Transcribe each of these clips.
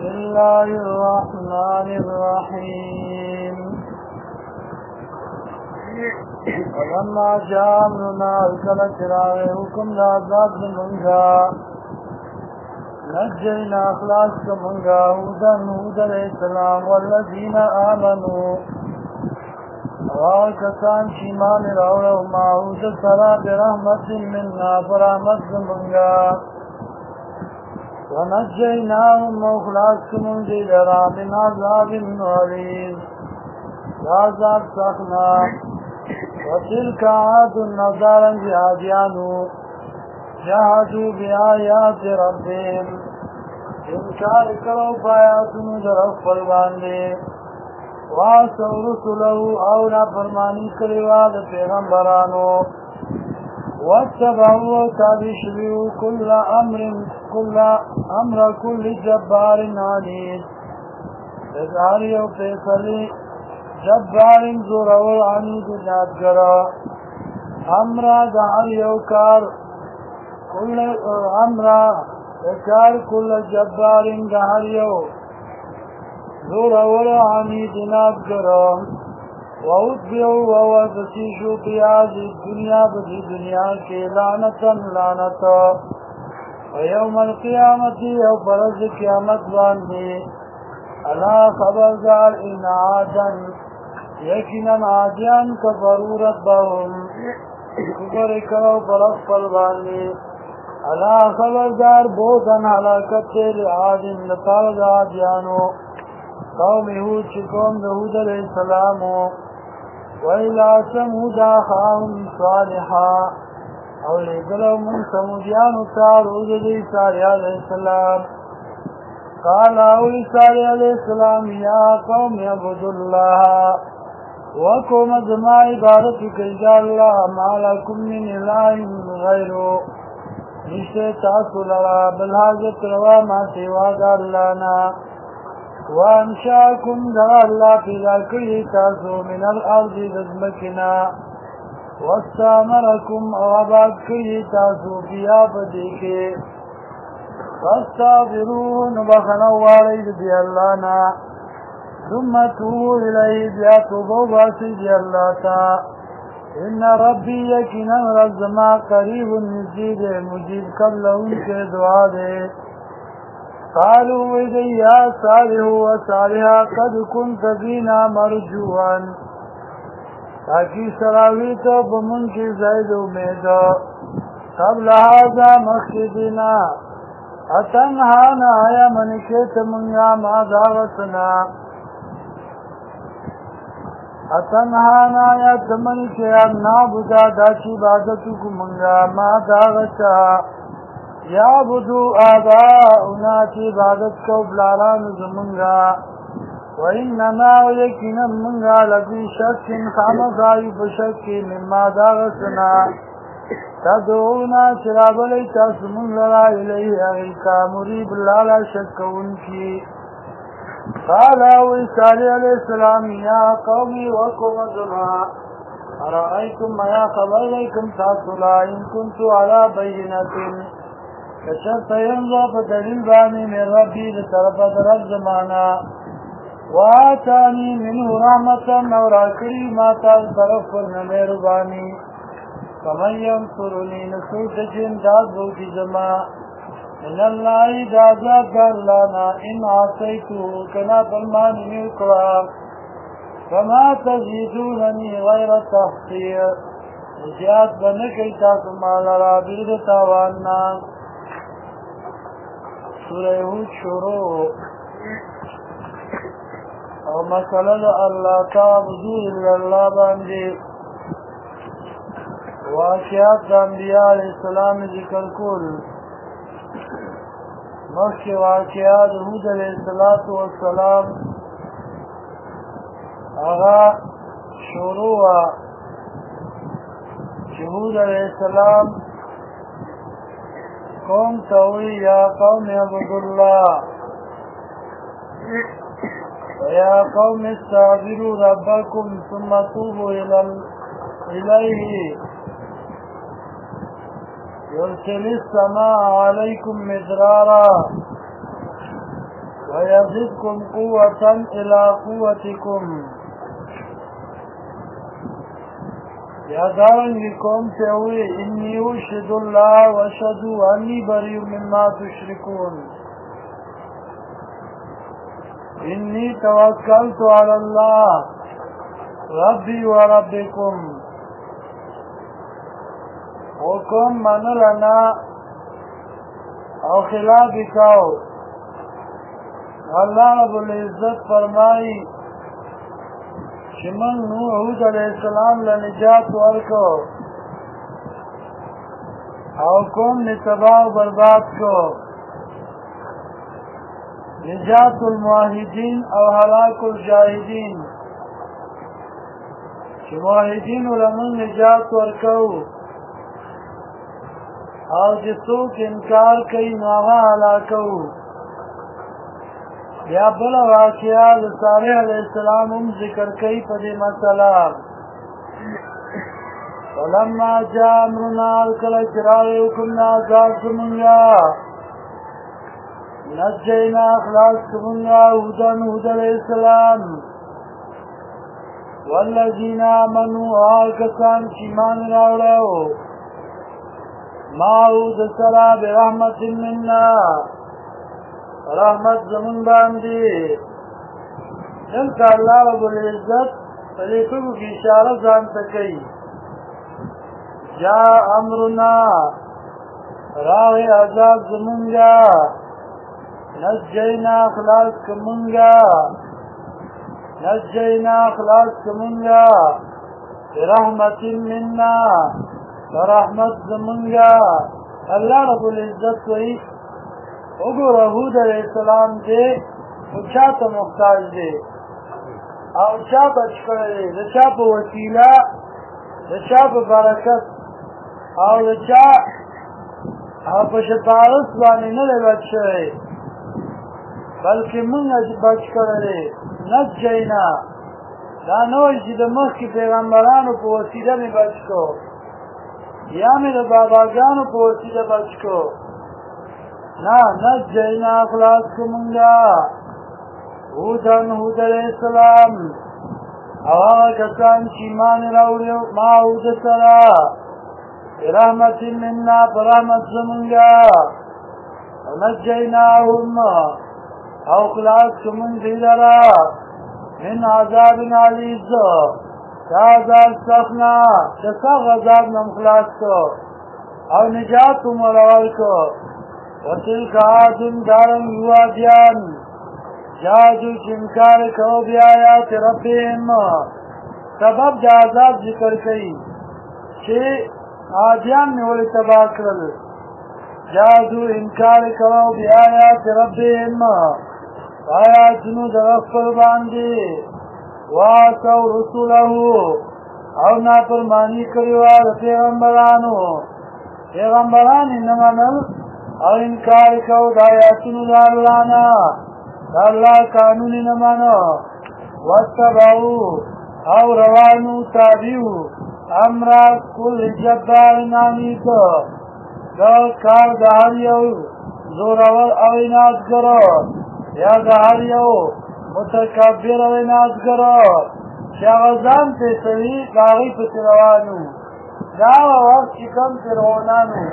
الله الرحمن الرحيم ولما جاء أمرنا الكل چراغ حکم دا عذاب منگا نجينا اخلاص منگا هود علیہ السلام والذین آمنوا کسان شیمان راوڑا معود سرا برحمت منا فرحمت منگا ونجيناهم وخلاص منگی لرا من عذاب غلیظ عذاب سخنا وتلك عاد النظارا بعادیانو جهدوا بآيات ربهم انکار کرو بآیاتونو در خپل باندې واسو رسله او نا فرمانی کړوا د پیغمبرانو واتبعوا تابعوا كل امر كل جبار عنيد ازهار یو فیصلی جبار زورور عنید جادگرا امر دهر یو کار كل امر کار كل جبار دهر یو زورور عنید جادگرا وَأُتْبِعُوا وَوَسِيشُوا فِي هَذِهِ الدُّنْيَا بَدِي دُنْيَا كِ لَعْنَةً وَيَوْمَ الْقِيَامَةِ أَوْ فَرَزِ قِيَامَتْ باندې أَلَا خَبَردار إِنَّ عَادًا یقینا عادیان کفروا ربهم کفر کړو پر خپل باندې ألا خبردار بوزن هلاکت لعاد لپاره د عادیانو قوم هود چې قوم د هود علیہ السلام وإلى ثمود أخاهم صالحا او لګلو من سمودیانو ته رسول صالح علیہ السلام قال صالح علیہ السلام یا قوم اعبدوا الله وقوم زما عبادت کوي الله ما لكم من اله غیره نشته تاسو لرا بل حاجت روا ما سوا د الله نه وانشاكم در الله پیدا کړی تاسو من الارض دزمکنا واستعمركم آباد کړی تاسو بیا پدې کې فاستغفرون بخنو والی دی الله نا ثم توبوا الیه بیا توبه واسی دی الله تا ان ربی یقینا رزما قریب نزید مجیب قبلهم کے دعا دے قالوا ويدي يا صالح وصالحا قد كنت فينا مرجوا تاكي سراويت بمنك زيد اميد قبل هذا مخشدنا اتنهانا يا منكت من يا ما داغتنا اتنهانا يا تمنك يا نابدا داشي عبادتك من يا ما داغتا یعبدو آباؤنا چی عبادت کو بلالان زمنگا وإننا ویکنن منگا لفی شک خامخائی بشک مما داغسنا تدعونا چراب لیتا سمن لرا الیه اغیقا مریب لالا شک انکی قال اوی صالح علیہ السلام یا قومی وکم ازنا ارائیتم یا خبر لیکم تاثلا ان کنتو علا بینتن کشرت ینظر فدلیل بانی من ربی لطرف درب زمانا وآتانی منه رحمتا نوراکری ماتا طرف ورنمیر بانی فمن ینصرنی نسوت جنداد بوکی زما من اللہ دادات دالانا ان عصیتو کنا فرمانی میکرا فما تزیدوننی غیر تحقیر نجات بنکی تاکو مالا بید تاواننا سورہ ہود شروع او مسئلہ اللہ تعبدو الا اللہ باندے واقعات دا انبیاء علیہ السلام ذکر کل مخی واقعات ہود علیہ السلام اغا شروع شہود علیہ السلام قوم توی یا قوم عبداللہ ویا قوم استغفروا ربکم ثم توبوا الیه يرسل السماء عليكم مدرارا ويزدكم قوة إلى قوتكم. یا دارنگی قوم سے ہوئی انی اشہد اللہ واشہد انی بری مما تشرکون. انی توکلت علی اللہ ربی و ربکم. حکم من لنا او خلاف کاؤ. اللہ رب العزت فرمائی چې من نوح هود علیہ السلام لنجات ورکو او قوم نے تباہ و برباد کو. نجات الموحدین او هلاک الجاہدین چې موحدین لمن نجات ورکو او چې څوک انکار کوي نو هغه هلاکو. یا بل واقعہ د صالح علیہ السلام هم ذکر کوي په دې مسله. ولما جاء امرنا کله چې راغی حکم نه عذاب زمونږه نجینا خلاص زمونږه هود علیہ السلام والذین آمنوا هغه کسان چې ایمان راوړل معه د سره برحمت منا رحمت زمون باندې. دلته الله رب العزت په دې ټکو کې اشاره ځان ته کوي. جاء امرنا راغی عذاب زمونږه نجینا خلاص کمونږه برحمت منا رحمت زمونږه. الله رب العزت وایي وګوره هود علیہ السلام دې او چا ته محتاج دی او چا بچ کړی دی د چا په وسیله د چا په برکت او د چا په شفاعت باندې نه دی بچ شوی بلکې موږ بچ کړی دی. نجینا دا نه وایي چې د مخکې پیغمبرانو په وسیله مې بچ کو یا مې د باباګانو په وسیله بچ کو. نا نجینا خلاص کمونگا هود علیہ السلام او آغا کسان چیمان راوڑیو ما هود سرا برحمت مننا برحمت زمونگا ونجیناهم او خلاص کمونگ دیدرا من عذاب علیز عذاب سخنا چسا غذاب نم خلاص کو او نجات مرول کو. وَتِلْكَ عَادٌ دَارًا يُوَادِيَانِ جادو چنکار کو بیایات ربهم. سبب د عذاب ذکر کئی چې عادیان میں ولی تباہ کرل. جادو انکار کو بیایات ربهم آیاتنو درخفر باندی واتو رسوله او نافرمانی کریوال پیغمبران انمانل او انکار کو دایاتونو دا اللہ نا دا اللہ قانونی نمانو واتبعو او روانو تابیو امراض کل جبار نامید دا کار دا هر یو زورور او اناد کرو یا دا هر یو متکبر او اناد کرو شاغزان تے سوی داغی پتی روانو دا وقت چکم تی روانانو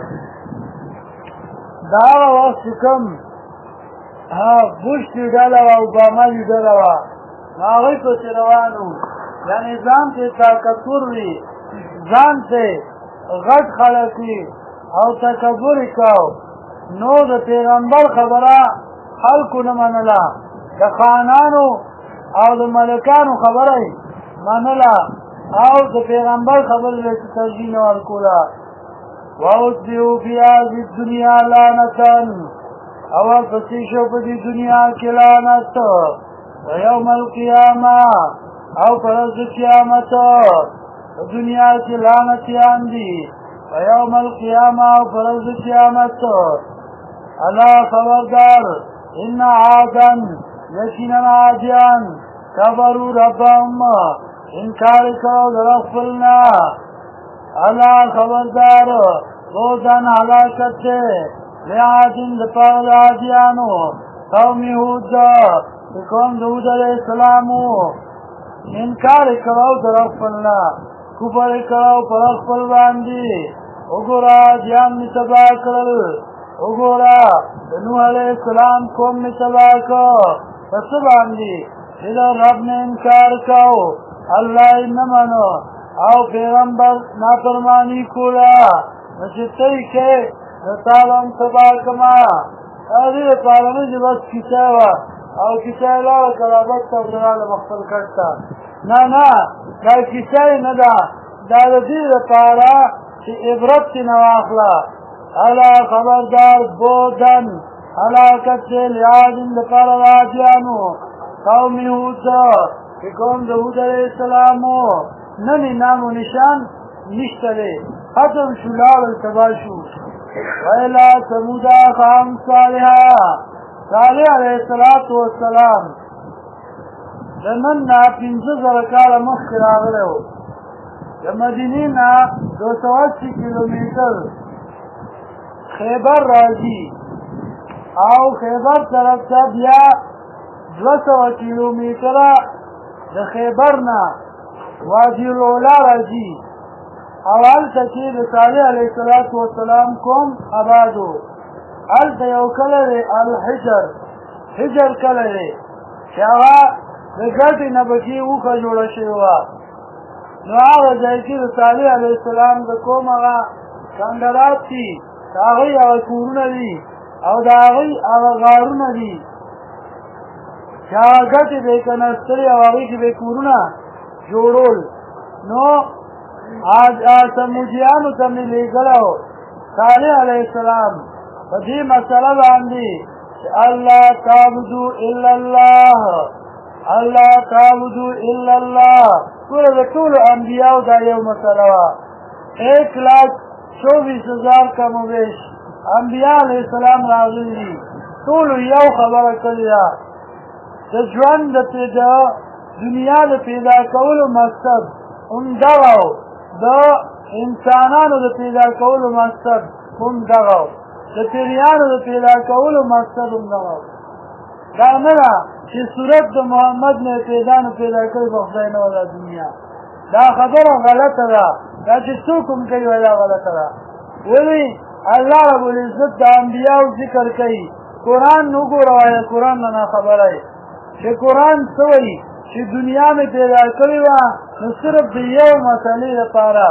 دا وقت کم بوش تی ڈالا و اوباما تی ڈالا و ناغی کو تی روانو یعنی ځان تی طاقتور وی ځان تی غټ خلق وی او تکبر کاو نو د پیغمبر خبره خلقو نمانلا د خانانو او د ملکانو خبره منلا او د پیغمبر خبره ترجیح نه ورکولا. وَأُتْبِعُوا فِي هَذِهِ الدُّنْيَا لَعْنَةً او پسې شو په دې دنیا کې لعنت ويوم القيامه او پر ورځ قیامت دنیا کې لعنت یاندي ويوم القيامه او پر ورځ قیامت. الا خبردار ان عادا یقینا عادیان کفروا ربهم انکار کړو د خپلنا. الا خبردار روزان هلاکت لعادن دپار عادیانو قوم هود قوم داود علیہ السلامو انکار کړو در خپلنا کفر کړو پر خپل باندې وګورا جام می تبا کړل وګورا نوح علیہ السلام قوم می تبا کړ پس باندې دل رب نے انکار کړو الله نه مانو او پیغمبر نافرمانی کولا نشته کې تعالی تبا کما هذه پالنه چې بس کیسه او کیسه لا کرامت ته ورغله مخفل کړتا نه دا کیسه نه ده دا د دې لپاره چې عبرت نه واخلا الا خبردار بودن هلاکت لیاد لپاره راځانو قوم یهود قوم داود علیہ السلامو ننی نام و نشان نشته ختم شلال التباشو ویلا سمودا خام صالح علیہ السلام لمن پنځه زره کاله مخکې راغلی و د مدینې نه 280 کیلومتر خیبر راځي او خیبر طرف ته بیا 200 کیلومتره د خیبر نه وادي الأولا راځي او هلته چې د صالح علیه السلام قوم آبادو هلته یو کلی دی الحجر کلی دی چې هغه د ګټې نه پکې اوښه جوړه شوې وه نو هغه ځای کې د صالح علیه السلام د قوم هغه کنډرات دي د هغوی هغه کورونه دي او د هغوی هغه غارونه دي چې هغه ګټې به یې کنسترې او هغوی کې به یې کورونه جوړول نو سمودیانو ته مې لېږلی و صالح علیه السلام په دې مسله باندې چې الله تعبدو الا الله ټول د ټولو انبیاو دا یو مسله وه 1,24,000 کم و بیش انبیا علیه السلام راغلي دي ټولو یو خبره کړې ده د ژوند د دنیا د پیدا کولو مقصد همدغه و د انسانانو د پیدا کولو مقصد همدغه و د پیریانو د پیدا کولو مقصد همدغه و دا نه ده چې صورت د محمد نه پیدا کړی په خدای نه ولا دنیا دا خبره غلطه ده دا چې څوک هم کوي دا غلطه ده ولې الله رب العزت د انبیاو ذکر کوي قرآن وګوره وایه قرآن نه خبره چې قرآن څه وایي چې دنیا مې پیدا کړې وه نو صرف د یو مسلې لپاره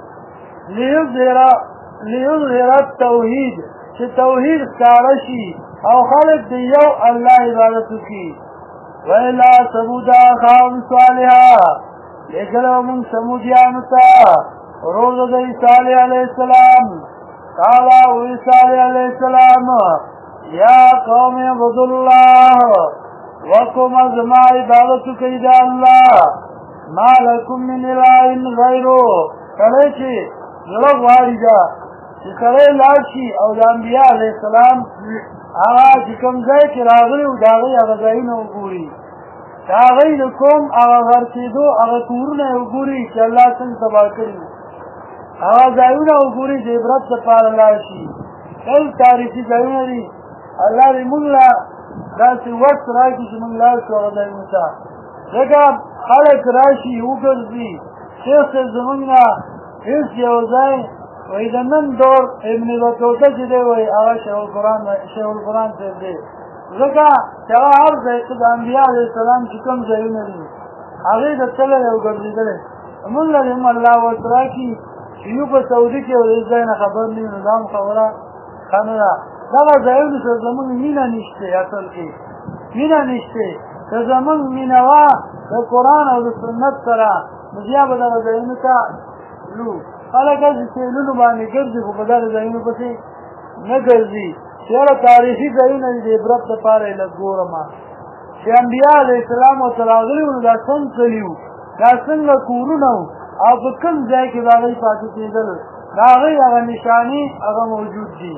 لیظهر التوحید چې توحید ښکاره شي او خلک د یو الله عبادت وکړي ویلا ثمودا اخاهم صالحا لېږلی مونږ ثمودیانو ته روز د صالح علیه السلام قال وی صالح علیه السلام یا قوم اعبدوا الله وقوم زما عبادت کوي د الله ما لکم من اله غیره کله چې زړه غواړي چې سړی لاړ شي او د انبیا علیه السلام هغه چې کوم ځای کې راغلي وو د هغوی هغه ځایونه وګوري د هغوی د کوم هغه غرقېدو هغه کورونه یې وګوري چې الله څنګه تباه کړي هغه ځایونه وګوري د عبرت لپاره لاړ شي تل تاریخي ځایونه دي الله دې موږ له داسې وخت راکړي چې موږ لاړ شو هغه ځایونو ته ځکه خلک راشي وګرځي شیخ صاحب زموږ نه هېڅ یو ځای وی د نن دور ابن بطوطه چې دی وی هغه شیخ القرآن صاحب دی ځکه چې هغه هر ځای کې د انبیا علیه السلام چې کوم ځایونه دي هغې ته تللی او ګرځېدلی موږ له هم الله ورته راکړي چې یو په سعودي کې او د ځای نه خبر نه وي نو دا هم خبره ښه نه ده دغه ځایونو سره زموږ مینه نشته اصل کې مینه نشته که زموږ مینه وه د قرآن او د سنت سره نو بیا به دغه ځایونو ته تلو خلک هسې سیلونو باندې ګرځي خو په دغه ځایونو پسې نه ګرځي چې هغه تاریخي ځایونه دي د عبرت لپاره یې لږ ګورمه چې انبیا علیه السلام ورته راغلي وو دا څنګه تللي وو دا څنګه کورونه وو او په کوم ځای کې د هغوی پاتې کېدل د هغوی هغه نشانې هغه موجود دي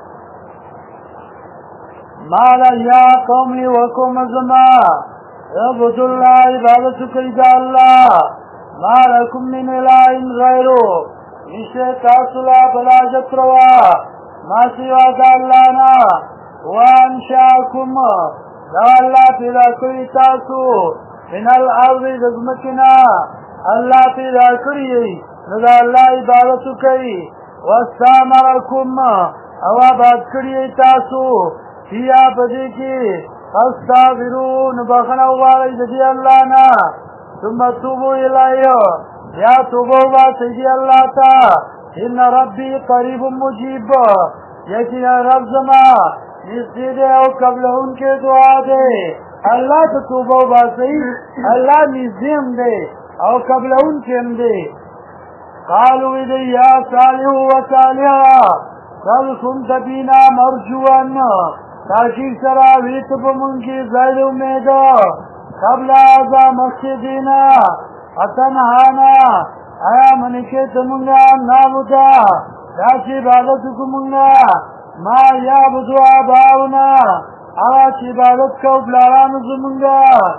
مالا یا قومی وقوم زما عبدوا الله عبادت کوي د الله ما لکم من اله غیرو نشته تاسو لا بل حاجت روا ما سوا د الله نه وانشاکم دا اللہ پیدا کری تاسو من الارض دزمکنا اللہ پیدا کری دا اللہ عبادتو کئی واستامرکم او آباد کری تاسو فیا پدی کی فاستغفرون بخنا واری دی اللہ نا ثم توبو الائیو یا توبو باسی دی اللہ تا ان ربی قریب مجیب یقین رب زما نزدی دے او قبل ان کے دعا دے اللہ تا توبو باسی اللہ نزدیم دے او قبل ان کے دے قالوا دی یا صالح و صالحا قل کنت بینا مرجوان تاکیب سراویت بمنکی زید امیدو قبل آزا مسجدینا اتنہانا آیا منکیت منگا نابودا داچی عبادت کمنگا ما یابدو آباؤنا آواچی عبادت کو بلاران زمنگا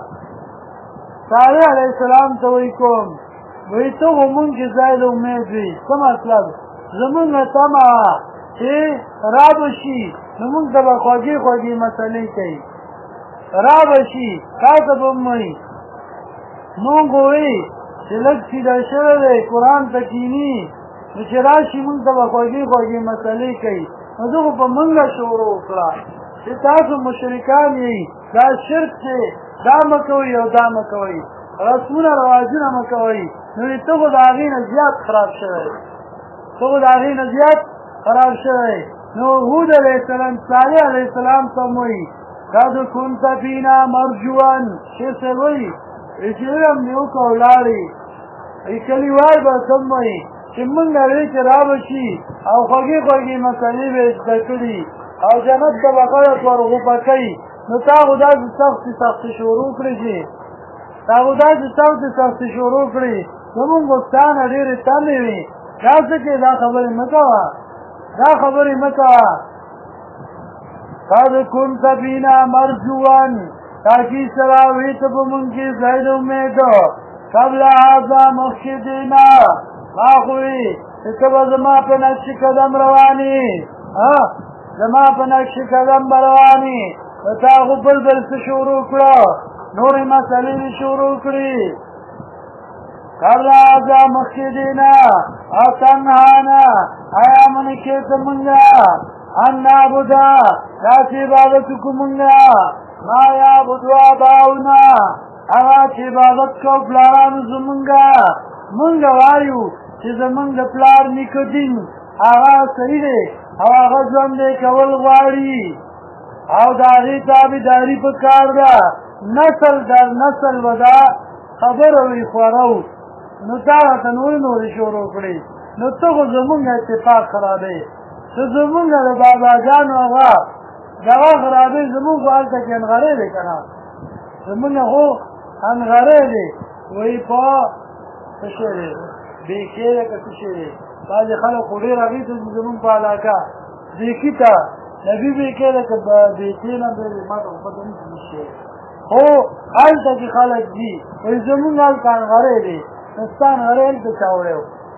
صالح علیہ السلام تویکم وی تو منکی زید امید وی سم اطلب زمنگا تما چه رابشی نمونگ تبا خواگی خواگی مسئلے کئی رابشی کاتب اموی مونگوی چلک سیدہ شرده قرآن تکینی نچراشی مونگ تبا خواگی خواگی مسئلے کئی نزوخ پا منگا شورو اکرا چه تاسو مشرکان یی دا شرک چه دا مکوی او دا مکوی رسمون رواجون مکوی نوی تو خود آغین زیاد خراب شوی تو خود آغین زیاد خراب شوی نو هود علیہ السلام صالح علیہ السلام سموئی قد کنت فینا مرجوان شیخ سوئی اچھرم نیو کولاری اکلیوار با سموئی چه منگا ریچ رابشی او خوگی خوگی مسئلی بیش دکڑی او جنت دا بقیت ورغو پکی نو تا خدا سی سخت شروع کری جی تا خدا سی سخت شروع کری نمون گفتان دیر تنوی کاسکی دا خبری مکوا دا خبری مکا قد کنت بینا مرجوان تاکی سراویت بمنکی زید امیدو قبل آزا مخشدینا ماخوی اتبا زما پا نقش قدم روانی زما پا نقش قدم بروانی تاخو بلبل سے شروع کرو نوری مسئلی شروع کری قبل آزا مخشدینا اتنہانا آیا منکیت منگا ان نابدا لاسی عبادتکو منگا ما یابدو آباؤنا اغا چی عبادت کو پلارانو منگا منگا وایو چی زمنگ پلار نکو دین آغا صحیح دے او آغا زم دے کول غواری او داغی تابی داری پکار دا نسل در نسل ودا خبر وی خورو نو تاغتا نوری شروع کری نو تخو زمونگا اتفاق خرابه تو زمونگا دا بابا جانو آغا داغا خرابه زمونگا آلتا که انغره ده کنا زمونگا خو انغره ده وی پا تشوره بیکی ده که تشوره بازی خلق خوری رغیت زمونگ پا علاقه بیکی تا نبی بیکی ده که بیکی نبی مات خفتا نیست میشه خو آلتا که خلق دی وی زمونگا آلتا انغره ده نستان غره آلتا چاوره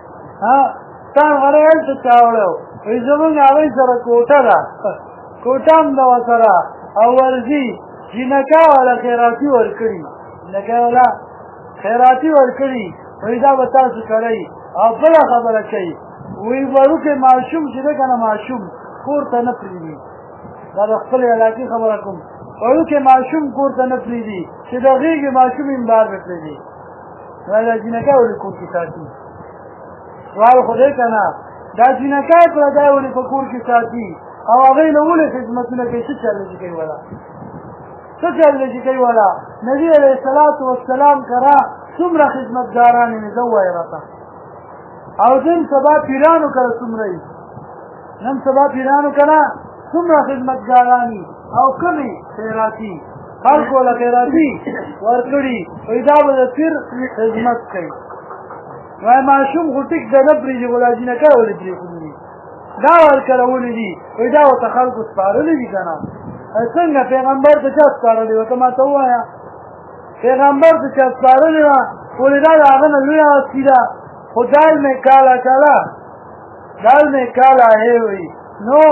ستان غره آلتا چاوره وی زمونگ آغای سر کوتا دا کوتام دا وسرا او ورزی جنکا والا خیراتی ورکڑی جنکا والا خیراتی ورکڑی وی دا بتاسو کرائی او بلا خبر کئی وی برو که معشوم چیده کنا معشوم کورتا نپریدی دا بخبل علاقی خبر کم برو که معشوم کورتا نپریدی چه دا غیگ معشوم امبار بپریدی وی دا جنکا والا کورتی ساتی سوال خوده کنا دا جنکا پر دا والا کور کی ساتی او هغه له ولې خدمتونه کوي څه چل کوي ولا څه چل کوي ولا نبی عليه الصلاه والسلام کرا څومره خدمتګاران نه زوای راته او دین سبا پیرانو کرا څومره نن سبا پیرانو کرا څومره خدمتګاران او کمی خیراتی خلکو له خیراتی ورکړي پیدا به پیر خدمت کوي وای معشوم غټک د نبرې ولادي نه کول دي دا ورکړه ولې وای دا او تخلق سپارلې دي کنه څنګه پیغمبر ته چا سپارلې وکه ما ته وایا پیغمبر ته چا سپارلې ولې دا هغه نه لوی اسیدا خدای مې کالا کالا دال مې کالا هي وي نو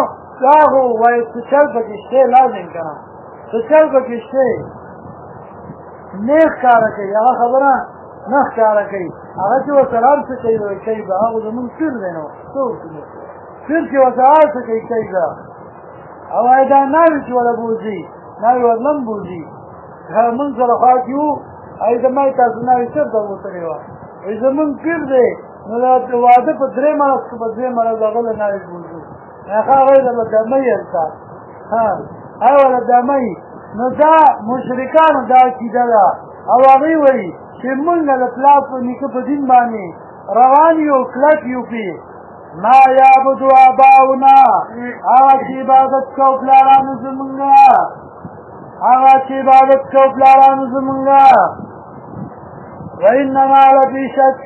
دا خو وایي څه چل پکې شته لازم که نه څه چل پکې شته نه ښکاره کوي هغه خبره نه ښکاره کوي هغه چې ورسره هر څه کوي کوي به هغه زمونږ پیر دی نو څه وکړو پیر چې ورسره هر څه کوي کوي به او وایي دا ناوې چې وله بوځي ناوې ورلم بوځي مونږ سره خوا کې وو هغې ته ما تاسو ناوې چېرته وتلې وه وایي زمونږ پیر دی نو د واده په 3 مرض کې په 2 مرض هغه له ناوې بوځو هغه هغې ته به دمۍ هلته هغه وله دمۍ نو دا مشرکانو دا عقیده ده او هغوی وایي چې مونږ د پلار په نیکه په دین باندې روان یو کلک یو پې ما یعبدو آباؤنا هغه چې عبادت کو پلارانو زمونږه هغه چې عبادت کو پلارانو زمونږه وإنما لفي شك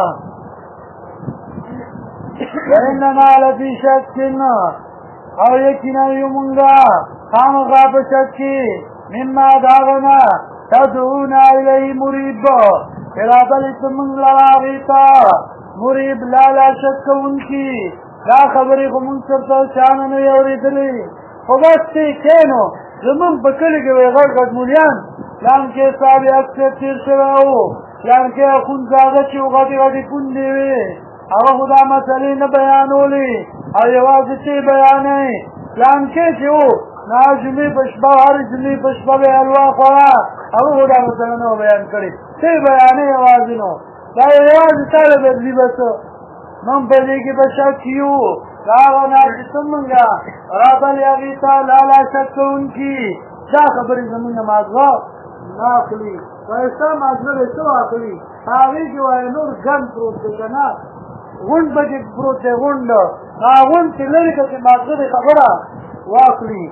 او یقینا یو مونږه خامخا په شک کې مما داغنا تدعون الیه مریب رابلې ته مونږ لره هغې ته مریب لا شک کوونکي دا خبرې خو مونږ سرته چا نه نه وي اورېدلې خو بس چې کښېنو زمونږ په کلي کې وایي غټ غټ مولیان پلانکې صاحب اکثر تېر شوی و پلانکې اخونزاده چې و غټې غټې پوندې وې هغه خو دا مسلې نه بیانولې او یوازې چې بیانوي پلانکې چې و نو جمعې په شپه هرې جمعې په شپه به یې حلوا خوړه هغه خو دا مسله نه بیان کړې ته یې بیانوې یوازې نو دا یوازې تا له بدلي به څه موږ په دې کې په شک یو دا هغه نه چې ته مونږه رابلې هغې ته لا شک کوونکي دا خبرې زمونږ مازغه نه اخلي وایي ستا مازغه دی څه واخلي هغې کې وایي نور ګند پروت دی که نه غونډ پکې پروت دی غونډ هغه غونډ چې لرې که چې مازغه دی خبره واخلي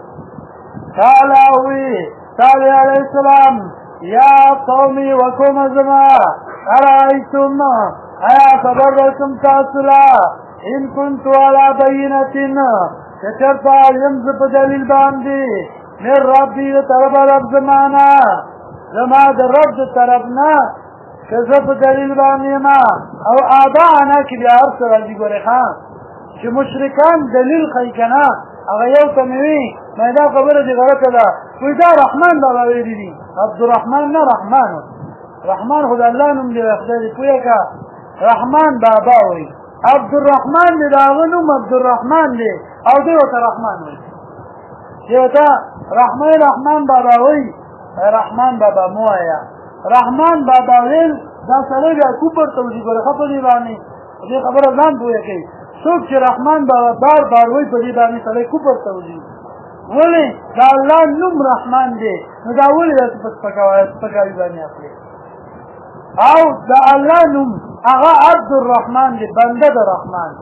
قال وی صالح علیہ السلام یا قومی وقوم زما ارائیتم ایا خبر رسم تاسلا ان کنتو علا بینتن چچرتا یمز پا دلیل باندی من ربی طرف رب زمانا زما در رب طرفنا کذب دلیل باندی ما او آبانا کی بیا عرص رضی گوری خان چه مشرکان دلیل خی کنا هغه یو ته مې وي ما دا خبره دې غلطه ده وایي دا رحمان بابا ویلي دي عبدالرحمن نه رحمان خو د الله نوم دی خدای دې پوهه که رحمان بابا وایي عبدالرحمن دی د هغه نوم عبدالرحمن دی او دی ورته رحمان وایي چې ورته رحمان بابا وایي رحمان بابا مو وایه رحمان بابا ویل دا سړی بیا کوپر ته وځي ګوره ښه په دې باندې دې خبره ځان پوهه کوي څوک چې رحمان بابا بار وایي په دې باندې سړی کوپر ته وځي ولې دا الله نوم رحمان دی نو دا ولې داسې په سپکاوي باندې اخلي او دا الله نوم هغه عبدالرحمن دی بنده د رحمان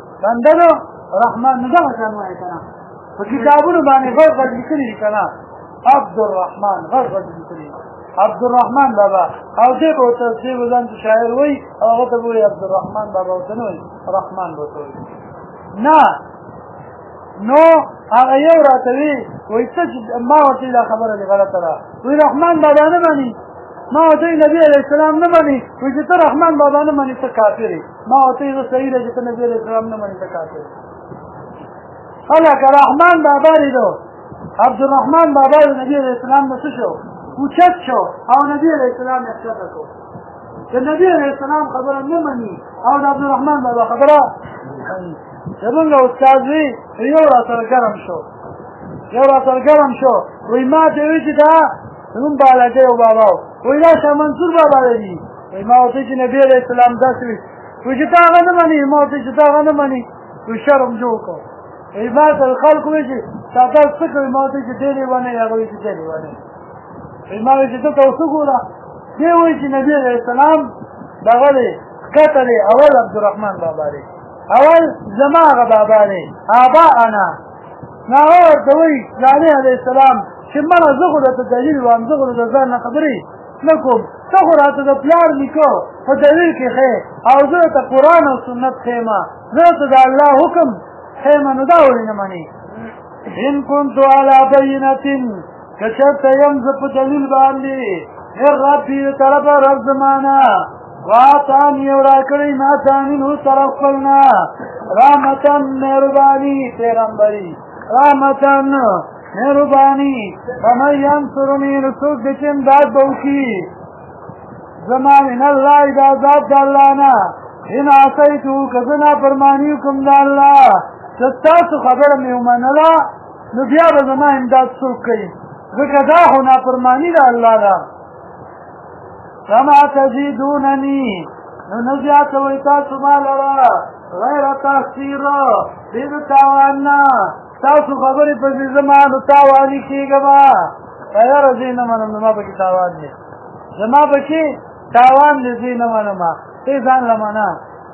نو دغه شان وایي که نه په کتابونو باندې غټ غټ لیکلي دي که نه عبدالرحمن غټ غټ لیکلي عبدالرحمن بابا او دې به ورته دې به ځان ته شاعر وایي او هغه ته به وایي عبدالرحمن بابا ورته نه وایي رحمان به ورته وایي نه نو هغه یو راته وي وایي څه چې ما ورته دا خبره دې غلطه ده وایي رحمان بابا نه مني ما ورته نبي علیه السلام نه مني وایي چې ته رحمان بابا نه مني ته کافر یې ما ورته زه صحیح ده چې ته نبي علیه السلام نه مني ته کافر یې هلکه رحمان بابا لیدو عبدالرحمن بابا د نبي علیه السلام نه څه شو اوچت شو او نبی علیه السلام یې ښکته کړو د نبی علیه السلام خبره نه مني او د عبدالرحمن بابا خبره مني زمونږ استاد وي یو راسره ګرم شو وایي ما ته وایي چې دا زمونږ بالاګی و بابا وایي دا شاه منصور بابا دی وایي ما ورته چې نبي علیه السلام داسې وي وایي چې ته هغه نه مني ما ورته چې ته هغه نه مني وایي شرم جوړ کړو وایي ما ته خلکو وایي چې تا تاسو څه کوئ ما ورته چې دی لیونی هغه وایي چې دی لیونی ما وایي چې ته ته اوسه ګوره دی وایي چې نبي علیه السلام دغه دی ښکته دی اول عبدالرحمن بابا دی اول زما هغه بابا دی آباءنا نو هغه ورته وایي صالح علیه السلام چې مړه زه خو درته دلیل وایم زه خو د ځان نه خبرې نه کوم ته خو راته د پلار نیکه په دلیل کې ښې او زه درته قرآن او سنت ښیم زه درته د الله حکم ښیم نو دا ولې نه منې ان کنتو علی بینتن که چېرته یم زه په دلیل باندې من ربي طرفه رب زمانه واتانی او راکړی ما ته منه طرف خپلنا رحمتا مهرباني پیغمبري رحمتن مهربانی ومن ینصرنی رسوک دچ امداد بوکی زما من الله دا ذات دا اللہ نا ان عصیتو کزنا فرمانیو کم دا اللہ ستاسو خبر میں امانلا نو بیا به زما امداد څوک کوي ځکه دا خو نافرماني ده الله ده کما تزیدونني نو نه زیاتوئ تاسو ما لره غیر تحصیر بې د تاوان نه تاسو خبرې پسې زما نو تاواني کېږمه یاره زه یې نه منم زما پکې تاوان دی زما پکې تاوان دی زه یې نه منم ته ځان له منه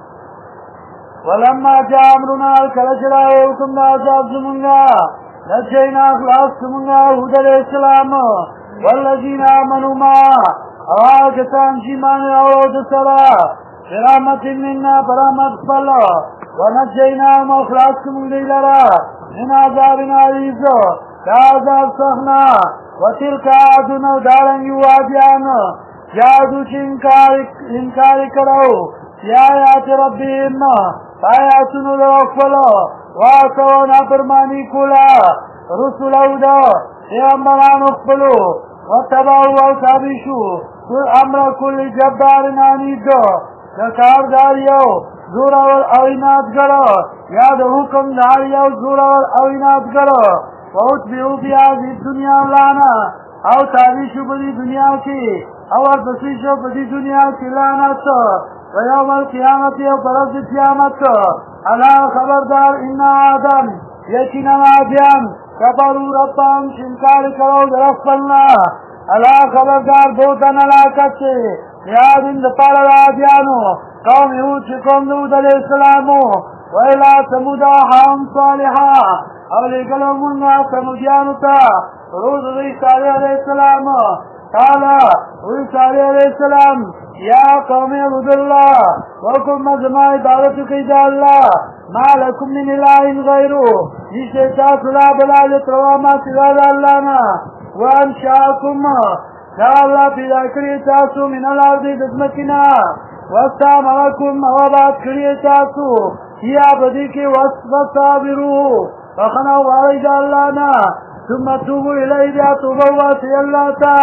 ولما جاء امرنا کله چې راغی حکم د عذاب زمونږه نجینا خلاص زمونږه هود علیه السلام والذین آمنوا معه هغه کسان چې ایمان راوړل د سره برحمت منا برحمت خپل ونجیناهم او خلاص زمونږ دوی لره من عذاب عریض دا عذاب سخت نه وتلک عادون او دارنګې وادیان جادو چې انکار یې کړو یا آیات ربهم آیاتونو د خپلو واسو نافرمانی کوله رسولو د پیغمبرانو خپلو وتبعوا او تابع شو امر کل جبار عنید د کاردار یو زورور او انادګر یا د حکم دار یو زورور او انادګر واتبعوا بیا د دنیا لانا او تابع شو په دنیا کې او ورپسې شو په دنیا کې لعنت ويوم القيامة وبرز القيامة على خبردار إن آدم يكنا عاديان كبروا ربهم شنكار کرو درفلنا على خبردار دوتن علاقت یاد اندپار العادیانو قوم یهود چکم دود علیہ السلامو وإلى ثمود أخاهم صالحا أولئكلو منها ثمودیانو تا روز صالح علیہ السلام قال صالح علیہ السلام یا قوم عبد الله وکم مزما عبادت کی دا الله ما لکم من اله غیره نشته تاسو لا بلال تروا ما سوا دا الله نه وانشاکم دا الله پیدا کړی تاسو من الارض دزمکنا واستعمرکم واباد کړی تاسو یا بدی کې وصبروا فخنا وارد الله نه ثم توبوا الیه بیا توبه واسي الله تا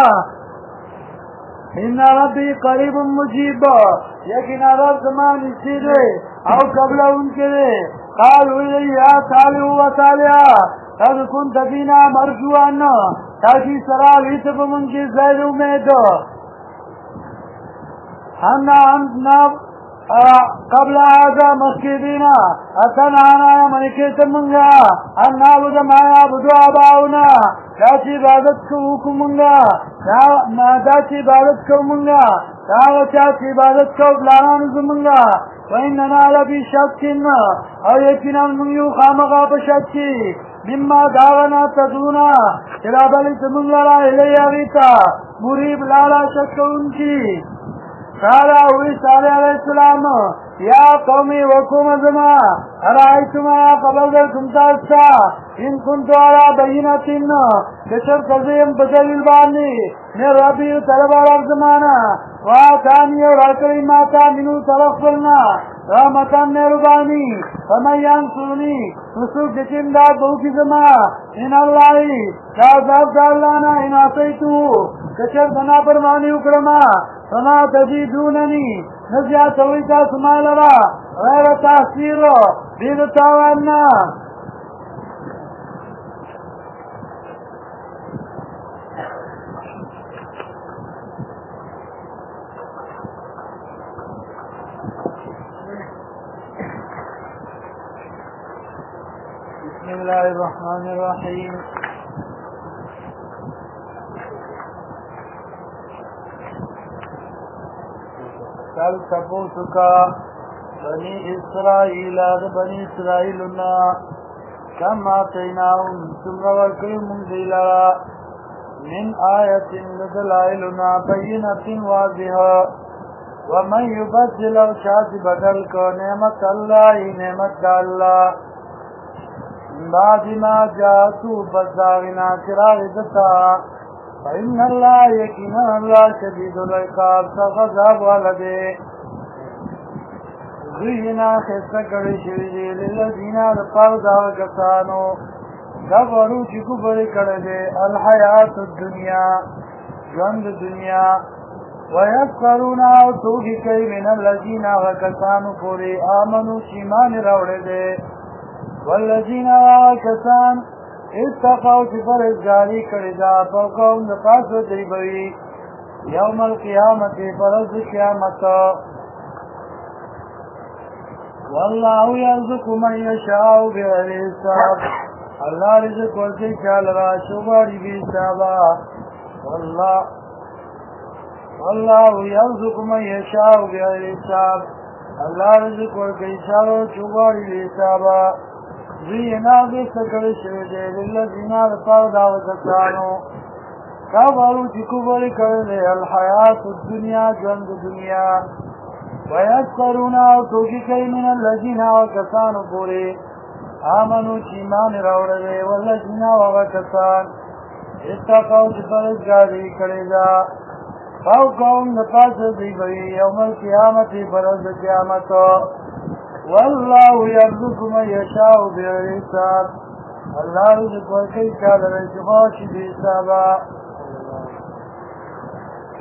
ان ربی قریب مجیب یقینا رب زمان نزدې دی او قبل انکه دی قالوا یا صالح و صالح قد كنت فينا مرجوا تاکي سرا ویت په مونږ کې زید امید ان قبل هذا مسجدنا اتنانا منکت منگا ان نعبد ما يعبد آباؤنا داچی عبادت کو منگا داچی عبادت کو منگا داچی عبادت کو بلانان زمنگا وإننا لفي شك او یقینا من یو خامغا بشک مما داغنا تدونا شرابلی تمنگا لا الی اغیتا مریب لالا شک انکی قال اوی صالح علیہ السلام یا قومی وکوم ازما ارائیتما قبل درکم تاستا ان کنتو علا بینتن کشر قضیم بدلیل بانی من ربی طلبار ارزمانا واتانی اور اکلی ماتا منو طرفلنا رحمتان مہربانی فمن ینصرنی رسول جچن داد بوکی زما ان اللہی کازاب دالانا ان آسیتو کشر بنا پرمانی اکرما فما تزیدوننی نزیات ہوئیتا سمالرا غیر تحصیر بید تاواننا بسم الله الرحمن الرحيم کل تپوسو کا بنی اسرائیل بنی اسرائیلنا کم آتیناهم سمرا ورکلی من دیلارا من آیت لدلائلنا بینت واضحا ومن یبدل او شاید بدل کو نعمت اللہ نعمت اللہ بعد ما جاتو بزاغنا چراغ دتا فإن الله یقینا اللہ شدید العقاب سغضب والده زینا خسته کړی شوی دی للذین القرض کسانو کفرو چې کفر کړی دی الحیات الدنیا ژوند دنیا ویسخرون او ټوکې کوي من الذین هغه کسانو پورې آمنو چې ایمان یې راوړی دی والذین هغه کسان اتقوا چې پرهیزګاري کړې ده فوقهم د پاسه دوی به وي یوم القیامت په ورځ د قیامت والله یرزق من یشاء بغیر حساب الله رزق ورکوي چا لره چې وغواړي بې حسابه والله یرزق من یشاء بغیر حساب الله رزق ورکوي چا لره چې وغواړي بې حسابه زینا بیسته کړی شوی دی للذین لپاره د هغو کسانو کفرو چې کفر کړی دی الحیات الدنیا ژوند دنیا ویسخرون او ټوکې کوي من الذین هغه کسانو پورې آمنو چې ایمان یې راوړی دی والذین هغه کسان اتقوا چې پرهیزګاري کړې ده فوقهم د پاسه دوی به وي یوم القیامت په ورځ د قیامت والله یرزق من یشاء بغیر حساب الله رزق ورکوي چا لره چې غواړي بې حسابه